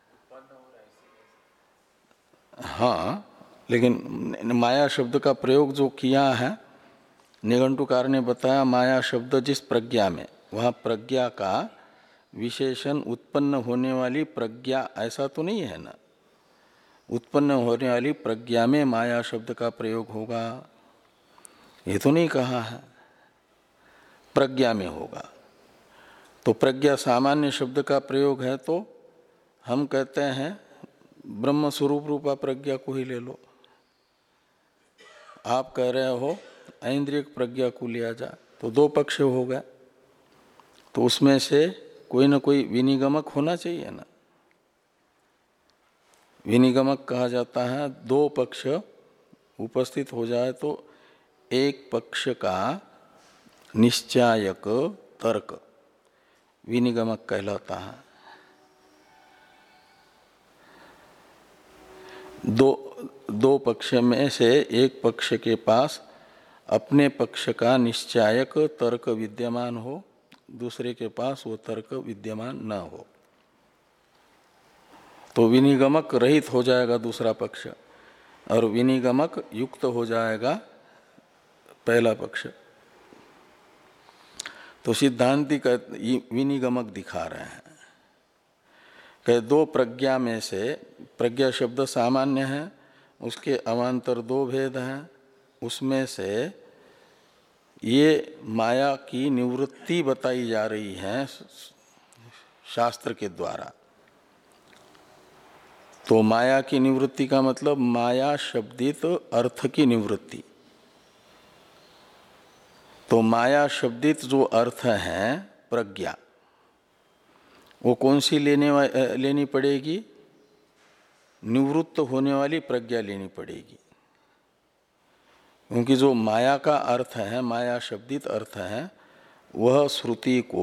हाँ, लेकिन माया शब्द का प्रयोग जो किया है, निघंटुकार ने बताया माया शब्द जिस प्रज्ञा में, वह प्रज्ञा का विशेषण उत्पन्न होने वाली प्रज्ञा, ऐसा तो नहीं है ना। उत्पन्न होने वाली प्रज्ञा में माया शब्द का प्रयोग होगा, ये तो नहीं कहा है, प्रज्ञा में होगा। तो प्रज्ञा सामान्य शब्द का प्रयोग है, तो हम कहते हैं ब्रह्म स्वरूप रूपा प्रज्ञा को ही ले लो। आप कह रहे हो ऐन्द्रिय प्रज्ञा को लिया जा, तो दो पक्ष हो गए, तो उसमें से कोई ना कोई विनिगमक होना चाहिए ना। विनिगमक कहा जाता है दो पक्ष उपस्थित हो जाए तो एक पक्ष का निश्चायक तर्क विनिगमक कहलाता है। दो दो पक्ष में से एक पक्ष के पास अपने पक्ष का निश्चायक तर्क विद्यमान हो, दूसरे के पास वो तर्क विद्यमान न हो, तो विनिगमक रहित हो जाएगा दूसरा पक्ष और विनिगमक युक्त हो जाएगा पहला पक्ष। तो सिद्धांति का विनिगमक दिखा रहे हैं कि दो प्रज्ञा में से, प्रज्ञा शब्द सामान्य है, उसके अवान्तर दो भेद हैं, उसमें से ये माया की निवृत्ति बताई जा रही है शास्त्र के द्वारा। तो माया की निवृत्ति का मतलब माया शब्दित अर्थ की निवृत्ति। तो माया शब्दित जो अर्थ है प्रज्ञा, वो कौन सी लेने लेनी पड़ेगी? निवृत्त होने वाली प्रज्ञा लेनी पड़ेगी, क्योंकि जो माया का अर्थ है, माया शब्दित अर्थ है, वह श्रुति को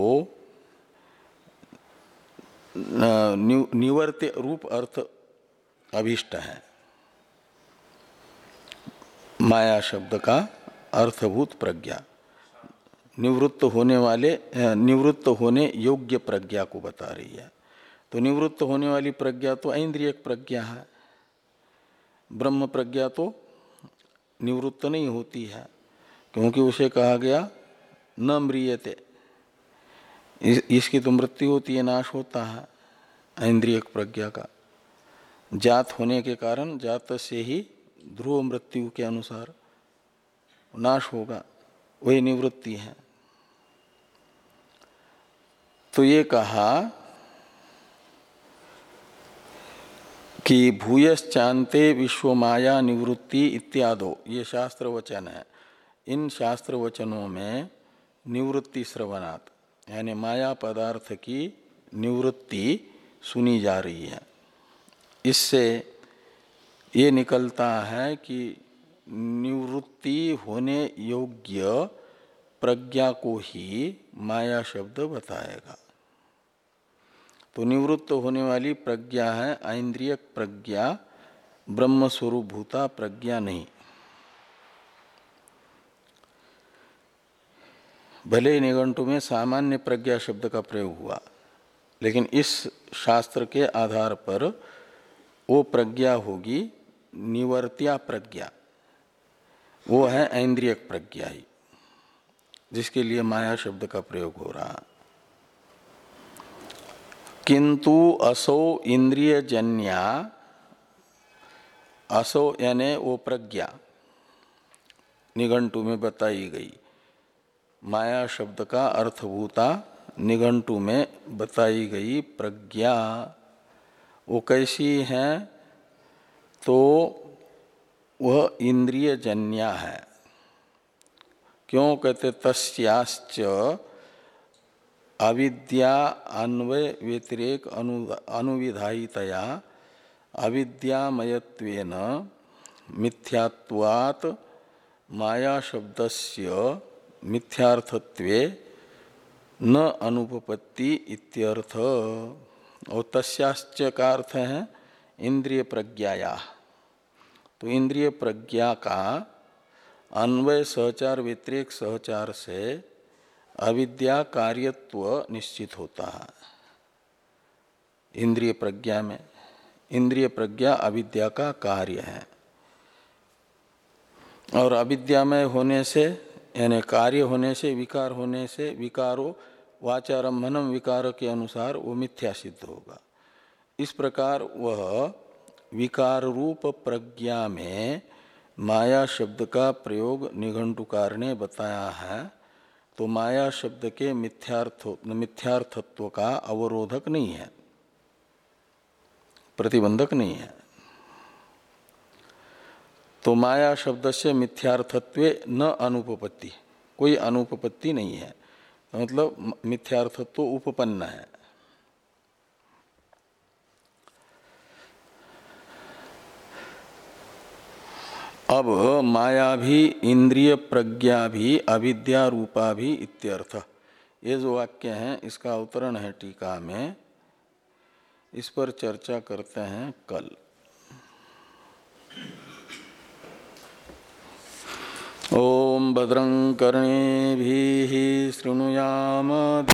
निवर्त्य रूप अर्थ अभिष्ट है। माया शब्द का अर्थभूत प्रज्ञा निवृत्त होने वाले निवृत्त होने योग्य प्रज्ञा को बता रही है। तो निवृत्त होने वाली प्रज्ञा तो ऐन्द्रियक प्रज्ञा है, ब्रह्म प्रज्ञा तो निवृत्त नहीं होती है, क्योंकि उसे कहा गया न म्रियते, इस, इसकी तो मृत्यु होती है, नाश होता है। ऐन्द्रियक प्रज्ञा का जात होने के कारण जात से ही ध्रुव मृत्यु के अनुसार नाश होगा, वही निवृत्ति है। तो ये कहा कि भूयश्चान्ते विश्व माया निवृत्ति इत्यादो, ये शास्त्र वचन है। इन शास्त्र वचनों में निवृत्ति श्रवणात् यानी माया पदार्थ की निवृत्ति सुनी जा रही है। इससे ये निकलता है कि निवृत्ति होने योग्य प्रज्ञा को ही माया शब्द बताएगा। तो निवृत्त होने वाली प्रज्ञा है ऐन्द्रियक प्रज्ञा, ब्रह्म स्वरूप भूता प्रज्ञा नहीं। भले ही निघंटु में सामान्य प्रज्ञा शब्द का प्रयोग हुआ, लेकिन इस शास्त्र के आधार पर वो प्रज्ञा होगी निवर्त्या प्रज्ञा, वो है ऐन्द्रियक प्रज्ञा ही, जिसके लिए माया शब्द का प्रयोग हो रहा है। किंतु असो इंद्रिय जन्या, असो यानी वो प्रज्ञा निघंटु में बताई गई, माया शब्द का अर्थभूता निघंटु में बताई गई प्रज्ञा वो कैसी है? तो वह इंद्रिय जन्या है। क्यों कहते? तस्याश्च अविद्या अन्वय व्यतिरेक अनु अनुविधायितया अविद्यामयत्वेन मिथ्यात्वात् माया शब्दस्य मिथ्यार्थत्वे न अनुपपत्ति इत्यर्थ। और तस्याश्च का अर्थ है इंद्रिय प्रज्ञाया। तो इंद्रिय प्रज्ञा का अन्वय सहचार व्यतिरेक सहचार से अविद्या कार्यत्व निश्चित होता है। इंद्रिय प्रज्ञा में इंद्रिय प्रज्ञा अविद्या का कार्य है, और अविद्यामय होने से यानी कार्य होने से, विकार होने से, विकारो वाचारंभनम विकार के अनुसार वो मिथ्या सिद्ध होगा। इस प्रकार वह विकार रूप प्रज्ञा में माया शब्द का प्रयोग निघंटुकार ने बताया है, तो माया शब्द के मिथ्यार्थ मिथ्यार्थत्व का अवरोधक नहीं है, प्रतिबंधक नहीं है। तो माया शब्द से मिथ्यार्थत्वे न अनुपपत्ति, कोई अनुपपत्ति नहीं है, मतलब मिथ्यार्थत्व उपपन्न है। अब माया भी इंद्रिय प्रज्ञा भी अविद्या रूपा भी इत्यर्थ, ये जो वाक्य है इसका अवतरण है टीका में, इस पर चर्चा करते हैं कल। ओम भद्रं कर्णेभिः शृणुयाम